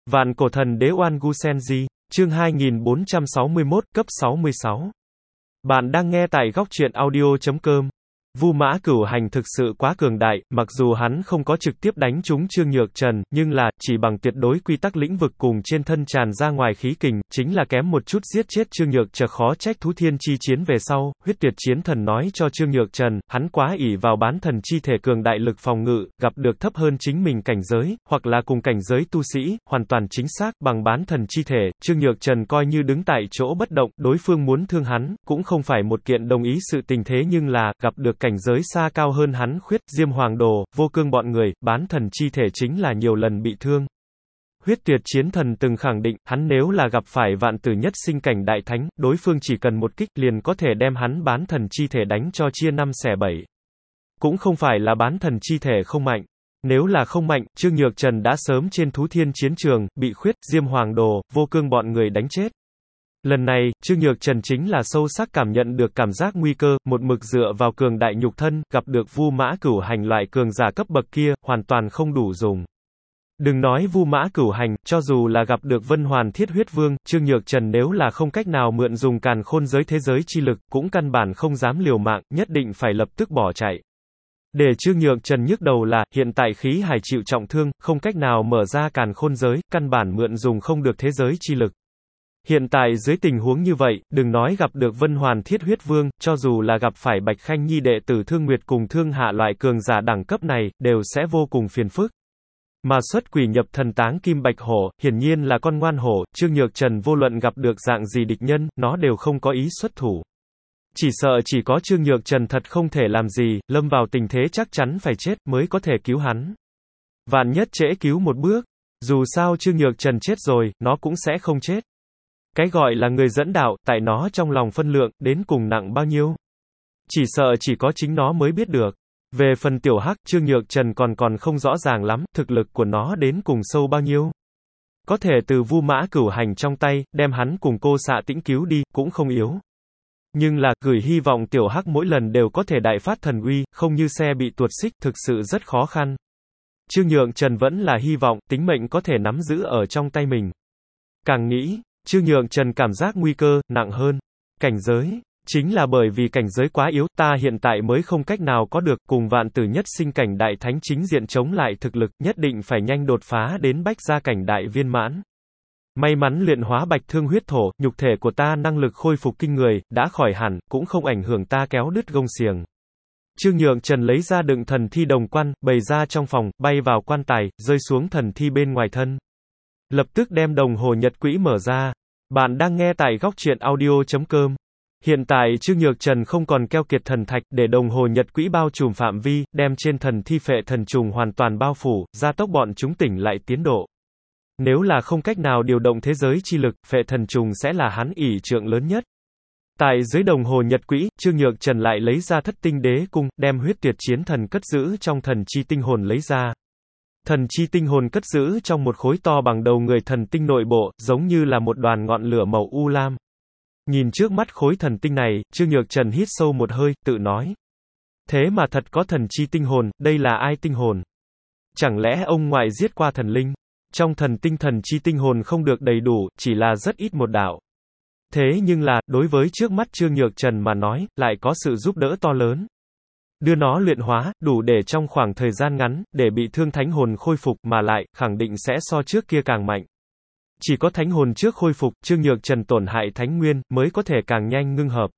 Vạn cổ thần đế Oan Gu Senji, chương 2461, cấp 66. Bạn đang nghe tại góc truyện audio.com. Vu Mã Cửu Hành thực sự quá cường đại, mặc dù hắn không có trực tiếp đánh trúng Trương Nhược Trần, nhưng là, chỉ bằng tuyệt đối quy tắc lĩnh vực cùng trên thân tràn ra ngoài khí kình, chính là kém một chút giết chết Trương Nhược Trần. Khó trách Thú Thiên chi chiến về sau, Huyết Tuyệt Chiến Thần nói cho Trương Nhược Trần, hắn quá ỷ vào bán thần chi thể cường đại lực phòng ngự, gặp được thấp hơn chính mình cảnh giới, hoặc là cùng cảnh giới tu sĩ, hoàn toàn chính xác, bằng bán thần chi thể, Trương Nhược Trần coi như đứng tại chỗ bất động, đối phương muốn thương hắn, cũng không phải một kiện đồng ý sự tình. Thế nhưng là, gặp được cảnh giới xa cao hơn hắn, Khuyết, Diêm Hoàng Đồ, Vô Cương bọn người, bán thần chi thể chính là nhiều lần bị thương. Huyết Tuyệt Chiến Thần từng khẳng định, hắn nếu là gặp phải vạn tử nhất sinh cảnh đại thánh, đối phương chỉ cần một kích liền có thể đem hắn bán thần chi thể đánh cho chia 5 xẻ 7. Cũng không phải là bán thần chi thể không mạnh. Nếu là không mạnh, Trương Nhược Trần đã sớm trên Thú Thiên chiến trường, bị Khuyết, Diêm Hoàng Đồ, Vô Cương bọn người đánh chết. Lần này, Trương Nhược Trần chính là sâu sắc cảm nhận được cảm giác nguy cơ, một mực dựa vào cường đại nhục thân, gặp được Vu Mã Cửu Hành loại cường giả cấp bậc kia, hoàn toàn không đủ dùng. Đừng nói Vu Mã Cửu Hành, cho dù là gặp được Vân Hoàn Thiết Huyết Vương, Trương Nhược Trần nếu là không cách nào mượn dùng càn khôn giới thế giới chi lực, cũng căn bản không dám liều mạng, nhất định phải lập tức bỏ chạy. Để Trương Nhược Trần nhức đầu là, hiện tại khí hải chịu trọng thương, không cách nào mở ra càn khôn giới, căn bản mượn dùng không được thế giới chi lực. Hiện tại dưới tình huống như vậy, đừng nói gặp được Vân Hoàn Thiết Huyết Vương, cho dù là gặp phải Bạch Khanh Nhi đệ tử Thương Nguyệt cùng Thương Hạ loại cường giả đẳng cấp này, đều sẽ vô cùng phiền phức. Mà xuất quỷ nhập thần táng kim bạch hổ, hiển nhiên là con ngoan hổ, Trương Nhược Trần vô luận gặp được dạng gì địch nhân, nó đều không có ý xuất thủ. Chỉ sợ chỉ có Trương Nhược Trần thật không thể làm gì, lâm vào tình thế chắc chắn phải chết, mới có thể cứu hắn. Vạn nhất trễ cứu một bước, dù sao Trương Nhược Trần chết rồi, nó cũng sẽ không chết. Cái gọi là người dẫn đạo, tại nó trong lòng phân lượng, đến cùng nặng bao nhiêu. Chỉ sợ chỉ có chính nó mới biết được. Về phần tiểu hắc, Trương Nhược Trần còn không rõ ràng lắm, thực lực của nó đến cùng sâu bao nhiêu. Có thể từ Vu Mã Cửu Hành trong tay, đem hắn cùng Cô Xạ Tĩnh cứu đi, cũng không yếu. Nhưng là, gửi hy vọng tiểu hắc mỗi lần đều có thể đại phát thần uy, không như xe bị tuột xích, thực sự rất khó khăn. Trương Nhược Trần vẫn là hy vọng, tính mệnh có thể nắm giữ ở trong tay mình. Càng nghĩ, Trương Nhược Trần cảm giác nguy cơ, nặng hơn. Cảnh giới. Chính là bởi vì cảnh giới quá yếu, ta hiện tại mới không cách nào có được, cùng vạn tử nhất sinh cảnh đại thánh chính diện chống lại thực lực, nhất định phải nhanh đột phá đến bách gia cảnh đại viên mãn. May mắn luyện hóa bạch thương huyết thổ, nhục thể của ta năng lực khôi phục kinh người, đã khỏi hẳn, cũng không ảnh hưởng ta kéo đứt gông xiềng. Trương Nhược Trần lấy ra đựng thần thi đồng quan, bày ra trong phòng, bay vào quan tài, rơi xuống thần thi bên ngoài thân. Lập tức đem đồng hồ nhật quỹ mở ra. Bạn đang nghe tại góc truyện audio.com. Hiện tại Trương Nhược Trần không còn keo kiệt thần thạch, để đồng hồ nhật quỹ bao trùm phạm vi, đem trên thần thi phệ thần trùng hoàn toàn bao phủ, gia tốc bọn chúng tỉnh lại tiến độ. Nếu là không cách nào điều động thế giới chi lực, phệ thần trùng sẽ là hắn ỷ trượng lớn nhất. Tại dưới đồng hồ nhật quỹ, Trương Nhược Trần lại lấy ra Thất Tinh Đế Cung, đem Huyết Tuyệt Chiến Thần cất giữ trong thần chi tinh hồn lấy ra. Thần chi tinh hồn cất giữ trong một khối to bằng đầu người thần tinh nội bộ, giống như là một đoàn ngọn lửa màu u lam. Nhìn trước mắt khối thần tinh này, Trương Nhược Trần hít sâu một hơi, tự nói. Thế mà thật có thần chi tinh hồn, đây là ai tinh hồn? Chẳng lẽ ông ngoại giết qua thần linh? Trong thần tinh thần chi tinh hồn không được đầy đủ, chỉ là rất ít một đạo. Thế nhưng là, đối với trước mắt Trương Nhược Trần mà nói, lại có sự giúp đỡ to lớn. Đưa nó luyện hóa, đủ để trong khoảng thời gian ngắn, để bị thương thánh hồn khôi phục, mà lại, khẳng định sẽ so trước kia càng mạnh. Chỉ có thánh hồn trước khôi phục, Trương Nhược Trần tổn hại thánh nguyên, mới có thể càng nhanh ngưng hợp.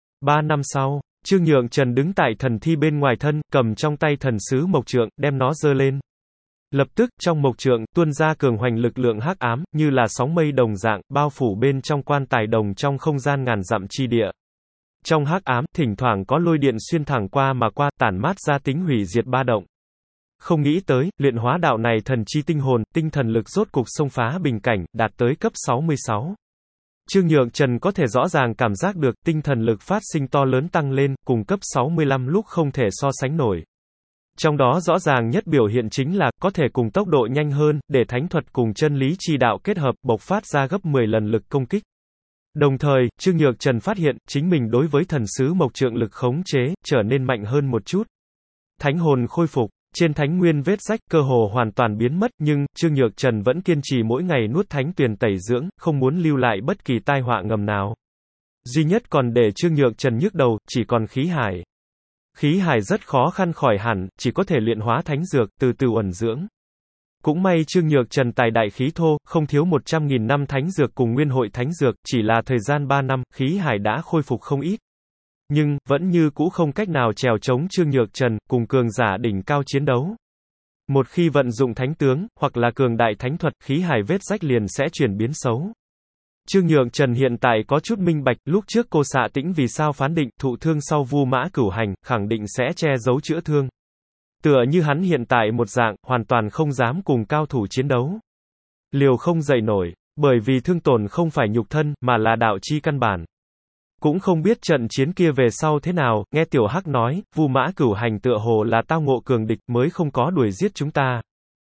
3 năm sau, Trương Nhược Trần đứng tại thần thi bên ngoài thân, cầm trong tay thần sứ mộc trượng, đem nó giơ lên. Lập tức, trong mộc trượng, tuôn ra cường hoành lực lượng hắc ám, như là sóng mây đồng dạng, bao phủ bên trong quan tài đồng trong không gian ngàn dặm chi địa. Trong hắc ám, thỉnh thoảng có lôi điện xuyên thẳng qua mà qua, tản mát ra tính hủy diệt ba động. Không nghĩ tới, luyện hóa đạo này thần chi tinh hồn, tinh thần lực rốt cục xông phá bình cảnh, đạt tới cấp 66. Trương Nhược Trần có thể rõ ràng cảm giác được, tinh thần lực phát sinh to lớn tăng lên, cùng cấp 65 lúc không thể so sánh nổi. Trong đó rõ ràng nhất biểu hiện chính là, có thể cùng tốc độ nhanh hơn, để thánh thuật cùng chân lý chi đạo kết hợp, bộc phát ra gấp 10 lần lực công kích. Đồng thời, Trương Nhược Trần phát hiện, chính mình đối với thần sứ mộc trượng lực khống chế, trở nên mạnh hơn một chút. Thánh hồn khôi phục. Trên thánh nguyên vết rách cơ hồ hoàn toàn biến mất, nhưng Trương Nhược Trần vẫn kiên trì mỗi ngày nuốt thánh tuyền tẩy dưỡng, không muốn lưu lại bất kỳ tai họa ngầm nào. Duy nhất còn để Trương Nhược Trần nhức đầu, chỉ còn khí hải. Khí hải rất khó khăn khỏi hẳn, chỉ có thể luyện hóa thánh dược, từ từ uẩn dưỡng. Cũng may Trương Nhược Trần tài đại khí thô, không thiếu 100.000 năm thánh dược cùng nguyên hội thánh dược, chỉ là thời gian 3 năm, khí hải đã khôi phục không ít. Nhưng, vẫn như cũ không cách nào trèo chống Trương Nhược Trần, cùng cường giả đỉnh cao chiến đấu. Một khi vận dụng thánh tướng, hoặc là cường đại thánh thuật, khí hải vết rách liền sẽ chuyển biến xấu. Trương Nhược Trần hiện tại có chút minh bạch, lúc trước cô Xạ Tĩnh vì sao phán định, thụ thương sau Vu Mã Cửu Hành, khẳng định sẽ che giấu chữa thương. Tựa như hắn hiện tại một dạng, hoàn toàn không dám cùng cao thủ chiến đấu. Liều không dậy nổi, bởi vì thương tổn không phải nhục thân, mà là đạo chi căn bản. Cũng không biết trận chiến kia về sau thế nào, nghe Tiểu Hắc nói, Vu Mã Cửu Hành tựa hồ là tao ngộ cường địch mới không có đuổi giết chúng ta.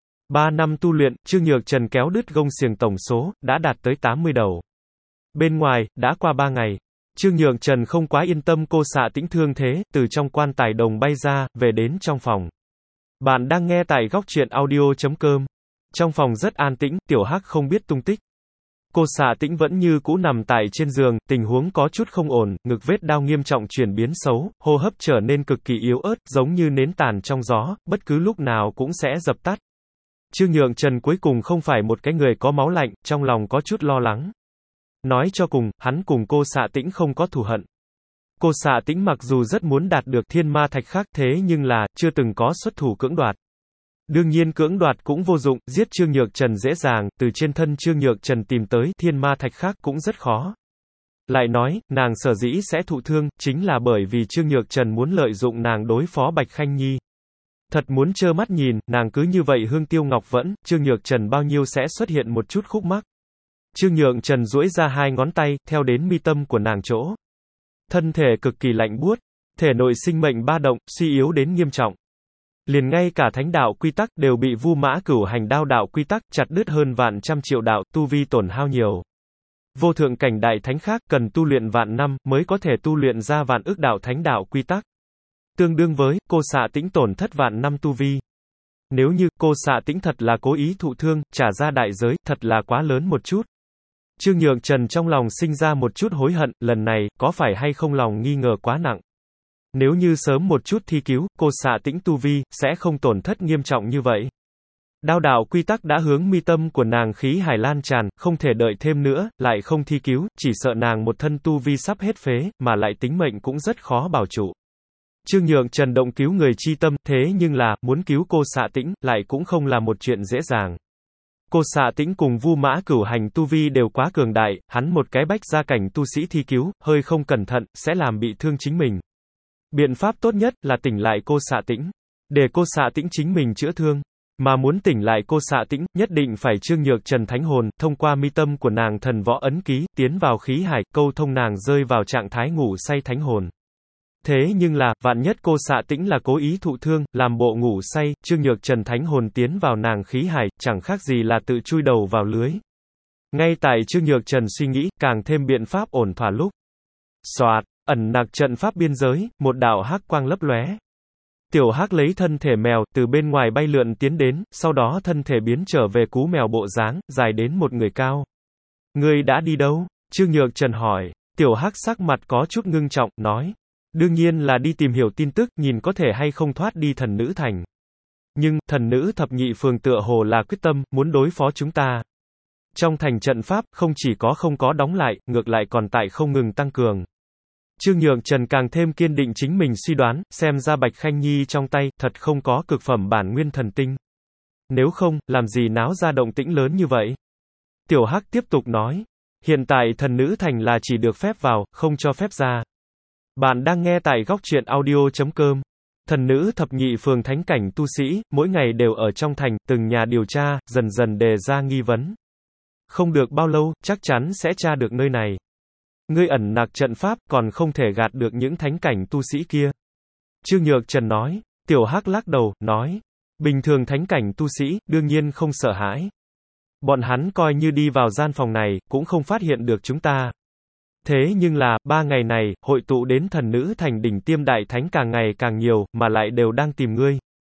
3 năm tu luyện, Trương Nhược Trần kéo đứt gông xiềng tổng số, đã đạt tới 80 đầu. Bên ngoài, đã qua 3 ngày. Trương Nhược Trần không quá yên tâm cô Xạ Tĩnh thương thế, từ trong quan tài đồng bay ra, về đến trong phòng. Bạn đang nghe tại góc truyện audio.com. Trong phòng rất an tĩnh, Tiểu Hắc không biết tung tích. Cô Xạ Tĩnh vẫn như cũ nằm tại trên giường, tình huống có chút không ổn, ngực vết đau nghiêm trọng chuyển biến xấu, hô hấp trở nên cực kỳ yếu ớt, giống như nến tàn trong gió, bất cứ lúc nào cũng sẽ dập tắt. Trương Nhược Trần cuối cùng không phải một cái người có máu lạnh, trong lòng có chút lo lắng. Nói cho cùng, hắn cùng cô Xạ Tĩnh không có thù hận. Cô Xạ Tĩnh mặc dù rất muốn đạt được thiên ma thạch khác thế nhưng là, chưa từng có xuất thủ cưỡng đoạt. Đương nhiên cưỡng đoạt cũng vô dụng, giết Trương Nhược Trần dễ dàng, từ trên thân Trương Nhược Trần tìm tới thiên ma thạch khác cũng rất khó. Lại nói, nàng sở dĩ sẽ thụ thương, chính là bởi vì Trương Nhược Trần muốn lợi dụng nàng đối phó Bạch Khanh Nhi. Thật muốn trơ mắt nhìn, nàng cứ như vậy hương tiêu ngọc vẫn, Trương Nhược Trần bao nhiêu sẽ xuất hiện một chút khúc mắc. Trương Nhược Trần duỗi ra 2 ngón tay, theo đến mi tâm của nàng chỗ. Thân thể cực kỳ lạnh buốt, thể nội sinh mệnh ba động, suy yếu đến nghiêm trọng. Liền ngay cả thánh đạo quy tắc đều bị Vu Mã Cửu Hành đao đạo quy tắc chặt đứt hơn vạn trăm triệu đạo, tu vi tổn hao nhiều. Vô thượng cảnh đại thánh khác cần tu luyện vạn năm mới có thể tu luyện ra vạn ức đạo thánh đạo quy tắc. Tương đương với cô Xạ Tĩnh tổn thất vạn năm tu vi. Nếu như cô Xạ Tĩnh thật là cố ý thụ thương, trả ra đại giới, thật là quá lớn một chút. Trương Nhược Trần trong lòng sinh ra một chút hối hận, lần này, có phải hay không lòng nghi ngờ quá nặng. Nếu như sớm một chút thi cứu, cô Xạ Tĩnh tu vi, sẽ không tổn thất nghiêm trọng như vậy. Đao đạo quy tắc đã hướng mi tâm của nàng khí hải lan tràn, không thể đợi thêm nữa, lại không thi cứu, chỉ sợ nàng một thân tu vi sắp hết phế, mà lại tính mệnh cũng rất khó bảo trụ. Trương Nhược Trần động cứu người chi tâm, thế nhưng là, muốn cứu cô Xạ Tĩnh, lại cũng không là một chuyện dễ dàng. Cô Xạ Tĩnh cùng Vu Mã Cửu Hành tu vi đều quá cường đại, hắn một cái bách gia cảnh tu sĩ thi cứu, hơi không cẩn thận, sẽ làm bị thương chính mình. Biện pháp tốt nhất là tỉnh lại cô Xạ Tĩnh, để cô Xạ Tĩnh chính mình chữa thương. Mà muốn tỉnh lại cô Xạ Tĩnh, nhất định phải Trương Nhược Trần thánh hồn, thông qua mi tâm của nàng thần võ ấn ký, tiến vào khí hải, câu thông nàng rơi vào trạng thái ngủ say thánh hồn. Thế nhưng là, vạn nhất cô Xạ Tĩnh là cố ý thụ thương, làm bộ ngủ say, Trương Nhược Trần thánh hồn tiến vào nàng khí hải, chẳng khác gì là tự chui đầu vào lưới. Ngay tại Trương Nhược Trần suy nghĩ, càng thêm biện pháp ổn thỏa lúc. Soạt, ẩn nặc trận pháp biên giới, một đạo hắc quang lấp lóe. Tiểu Hắc lấy thân thể mèo, từ bên ngoài bay lượn tiến đến, sau đó thân thể biến trở về cú mèo bộ dáng, dài đến một người cao. Ngươi đã đi đâu? Trương Nhược Trần hỏi. Tiểu Hắc sắc mặt có chút ngưng trọng, nói. Đương nhiên là đi tìm hiểu tin tức, nhìn có thể hay không thoát đi thần nữ thành. Nhưng, thần nữ thập nhị phường tựa hồ là quyết tâm, muốn đối phó chúng ta. Trong thành trận pháp, không chỉ có không có đóng lại, ngược lại còn tại không ngừng tăng cường. Trương Nhược Trần càng thêm kiên định chính mình suy đoán, xem ra Bạch Khanh Nhi trong tay, thật không có cực phẩm bản nguyên thần tinh. Nếu không, làm gì náo ra động tĩnh lớn như vậy? Tiểu Hắc tiếp tục nói. Hiện tại thần nữ thành là chỉ được phép vào, không cho phép ra. Bạn đang nghe tại góc truyện audio.com. Thần nữ thập nhị phường thánh cảnh tu sĩ, mỗi ngày đều ở trong thành, từng nhà điều tra, dần dần đề ra nghi vấn. Không được bao lâu, chắc chắn sẽ tra được nơi này. Ngươi ẩn nặc trận pháp, còn không thể gạt được những thánh cảnh tu sĩ kia. Trương Nhược Trần nói. Tiểu Hắc lắc đầu, nói. Bình thường thánh cảnh tu sĩ, đương nhiên không sợ hãi. Bọn hắn coi như đi vào gian phòng này, cũng không phát hiện được chúng ta. Thế nhưng là, 3 ngày này, hội tụ đến thần nữ thành đỉnh tiêm đại thánh càng ngày càng nhiều, mà lại đều đang tìm ngươi.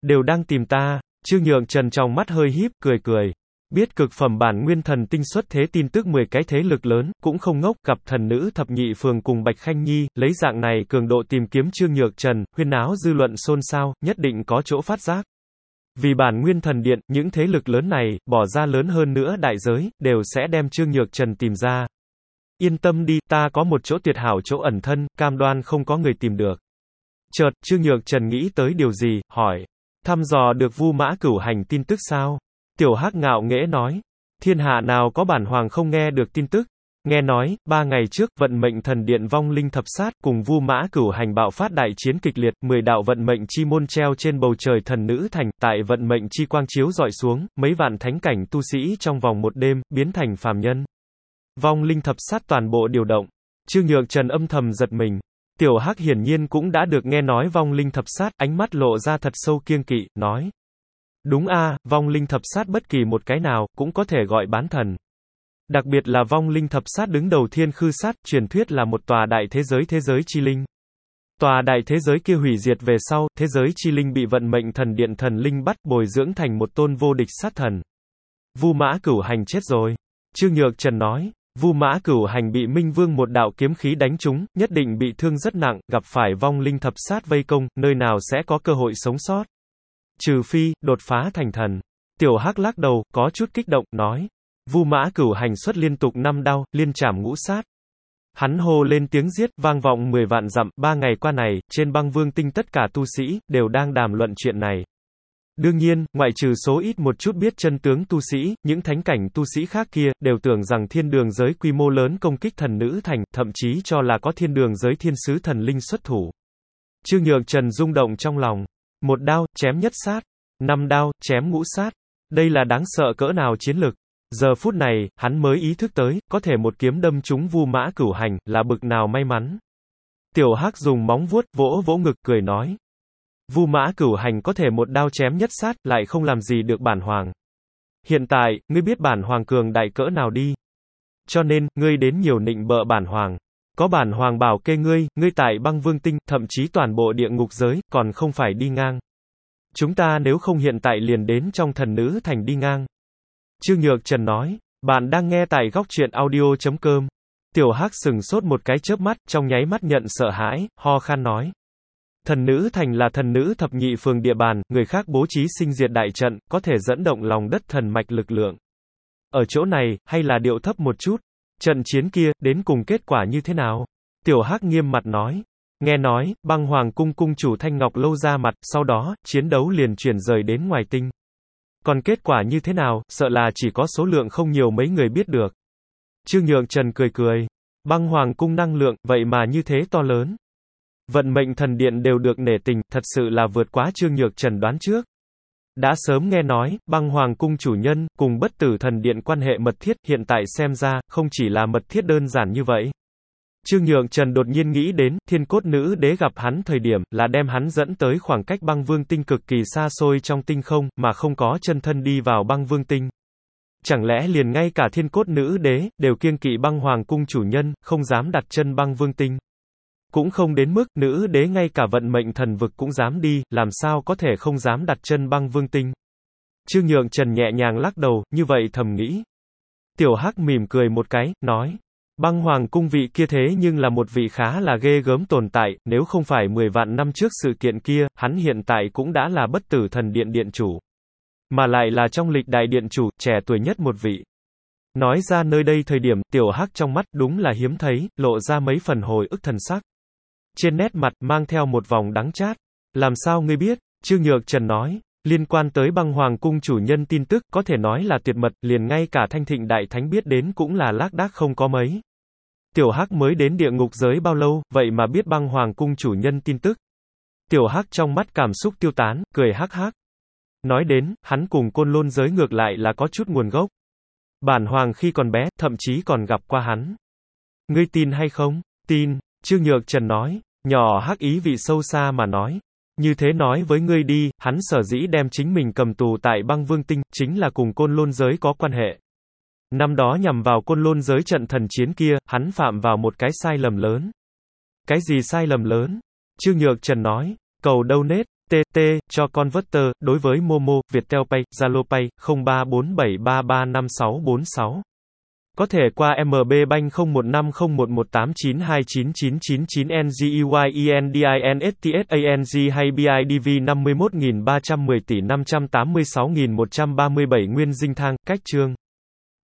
Đều đang tìm ta. Trương Nhượng Trần trong mắt hơi híp, cười cười. Biết cực phẩm bản nguyên thần tinh xuất thế tin tức 10 cái thế lực lớn, cũng không ngốc, gặp thần nữ thập nhị phường cùng Bạch Khanh Nhi, lấy dạng này cường độ tìm kiếm Trương Nhược Trần, huyên náo dư luận xôn xao, nhất định có chỗ phát giác. Vì bản nguyên thần điện, những thế lực lớn này, bỏ ra lớn hơn nữa đại giới, đều sẽ đem Trương Nhược Trần tìm ra. Yên tâm đi, ta có một chỗ tuyệt hảo chỗ ẩn thân, cam đoan không có người tìm được. Chợt, Trương Nhược Trần nghĩ tới điều gì, hỏi. Thăm dò được Vu Mã Cửu Hành tin tức sao? Tiểu Hắc ngạo nghễ nói. Thiên hạ nào có bản hoàng không nghe được tin tức? Nghe nói, 3 ngày trước, vận mệnh thần điện vong linh thập sát, cùng Vu Mã Cửu Hành bạo phát đại chiến kịch liệt, 10 đạo vận mệnh chi môn treo trên bầu trời thần nữ thành, tại vận mệnh chi quang chiếu dọi xuống, mấy vạn thánh cảnh tu sĩ trong vòng một đêm, biến thành phàm nhân. Vong linh thập sát toàn bộ điều động. Trương Nhược Trần âm thầm giật mình. Tiểu Hắc hiển nhiên cũng đã được nghe nói vong linh thập sát, ánh mắt lộ ra thật sâu kiêng kỵ, nói. Đúng a, vong linh thập sát bất kỳ một cái nào, cũng có thể gọi bán thần. Đặc biệt là vong linh thập sát đứng đầu thiên khư sát, truyền thuyết là một tòa đại thế giới chi linh. Tòa đại thế giới kia hủy diệt về sau, thế giới chi linh bị vận mệnh thần điện thần linh bắt bồi dưỡng thành một tôn vô địch sát thần. Vu Mã Cửu Hành chết rồi. Trương Nhược Trần nói. Vu Mã Cửu Hành bị Minh Vương một đạo kiếm khí đánh trúng, nhất định bị thương rất nặng, gặp phải vong linh thập sát vây công, nơi nào sẽ có cơ hội sống sót. Trừ phi, đột phá thành thần. Tiểu Hắc lắc đầu, có chút kích động, nói. Vu Mã Cửu Hành xuất liên tục 5 đao, liên trảm ngũ sát. Hắn hô lên tiếng giết, vang vọng 10 vạn dặm, 3 ngày qua này, trên băng vương tinh tất cả tu sĩ, đều đang đàm luận chuyện này. Đương nhiên, ngoại trừ số ít một chút biết chân tướng tu sĩ, những thánh cảnh tu sĩ khác kia, đều tưởng rằng thiên đường giới quy mô lớn công kích thần nữ thành, thậm chí cho là có thiên đường giới thiên sứ thần linh xuất thủ. Trương Nhược Trần rung động trong lòng. 1 đao, chém nhất sát. 5 đao, chém ngũ sát. Đây là đáng sợ cỡ nào chiến lực. Giờ phút này, hắn mới ý thức tới, có thể một kiếm đâm trúng Vu Mã Cửu Hành, là bực nào may mắn. Tiểu Hắc dùng móng vuốt, vỗ vỗ ngực, cười nói. Vu Mã Cửu Hành có thể một đao chém nhất sát, lại không làm gì được bản hoàng. Hiện tại, ngươi biết bản hoàng cường đại cỡ nào đi. Cho nên, ngươi đến nhiều nịnh bợ bản hoàng. Có bản hoàng bảo kê ngươi, ngươi tại băng vương tinh, thậm chí toàn bộ địa ngục giới, còn không phải đi ngang. Chúng ta nếu không hiện tại liền đến trong thần nữ thành đi ngang. Trương Nhược Trần nói, bạn đang nghe tại góc truyện audio.com. Tiểu Hắc sừng sốt một cái chớp mắt, trong nháy mắt nhận sợ hãi, ho khan nói. Thần nữ thành là thần nữ thập nhị phường địa bàn, người khác bố trí sinh diệt đại trận, có thể dẫn động lòng đất thần mạch lực lượng. Ở chỗ này, hay là điệu thấp một chút? Trận chiến kia, đến cùng kết quả như thế nào? Tiểu Hắc nghiêm mặt nói. Nghe nói, băng hoàng cung cung chủ Thanh Ngọc Lâu ra mặt, sau đó, chiến đấu liền chuyển rời đến ngoài tinh. Còn kết quả như thế nào, sợ là chỉ có số lượng không nhiều mấy người biết được. Trương Nhượng Trần cười cười. Băng hoàng cung năng lượng, vậy mà như thế to lớn. Vận mệnh thần điện đều được nể tình, thật sự là vượt quá Trương Nhược Trần đoán trước. Đã sớm nghe nói, băng hoàng cung chủ nhân, cùng bất tử thần điện quan hệ mật thiết, hiện tại xem ra, không chỉ là mật thiết đơn giản như vậy. Trương Nhượng Trần đột nhiên nghĩ đến, thiên cốt nữ đế gặp hắn thời điểm, là đem hắn dẫn tới khoảng cách băng vương tinh cực kỳ xa xôi trong tinh không, mà không có chân thân đi vào băng vương tinh. Chẳng lẽ liền ngay cả thiên cốt nữ đế, đều kiêng kỵ băng hoàng cung chủ nhân, không dám đặt chân băng vương tinh. Cũng không đến mức, nữ đế ngay cả vận mệnh thần vực cũng dám đi, làm sao có thể không dám đặt chân băng vương tinh. Trương Nhượng Trần nhẹ nhàng lắc đầu, như vậy thầm nghĩ. Tiểu Hắc mỉm cười một cái, nói. Băng hoàng cung vị kia thế nhưng là một vị khá là ghê gớm tồn tại, nếu không phải 10 vạn năm trước sự kiện kia, hắn hiện tại cũng đã là bất tử thần điện điện chủ. Mà lại là trong lịch đại điện chủ, trẻ tuổi nhất một vị. Nói ra nơi đây thời điểm, Tiểu Hắc trong mắt đúng là hiếm thấy, lộ ra mấy phần hồi ức thần sắc. Trên nét mặt, mang theo một vòng đắng chát. Làm sao ngươi biết? Trương Nhược Trần nói. Liên quan tới băng hoàng cung chủ nhân tin tức, có thể nói là tuyệt mật, liền ngay cả Thanh Thịnh Đại Thánh biết đến cũng là lác đác không có mấy. Tiểu Hắc mới đến địa ngục giới bao lâu, vậy mà biết băng hoàng cung chủ nhân tin tức. Tiểu Hắc trong mắt cảm xúc tiêu tán, cười hắc hắc. Nói đến, hắn cùng côn lôn giới ngược lại là có chút nguồn gốc. Bản hoàng khi còn bé, thậm chí còn gặp qua hắn. Ngươi tin hay không? Tin, Trương Nhược Trần nói, nhỏ Hắc ý vị sâu xa mà nói. Như thế nói với ngươi đi, hắn sở dĩ đem chính mình cầm tù tại băng vương tinh, chính là cùng côn lôn giới có quan hệ. Năm đó nhằm vào côn lôn giới trận thần chiến kia, hắn phạm vào một cái sai lầm lớn. Cái gì sai lầm lớn? Trương Nhược Trần nói, cầu đâu nết, TT, cho converter, đối với Momo, Viettel Pay, Zalo Pay, 0347335646. Có thể qua MB Bank 01501189299999 NGEYENDINSTSANG hay BIDV 51310 tỷ 586137 Nguyên Dinh Thang, Cách Chương.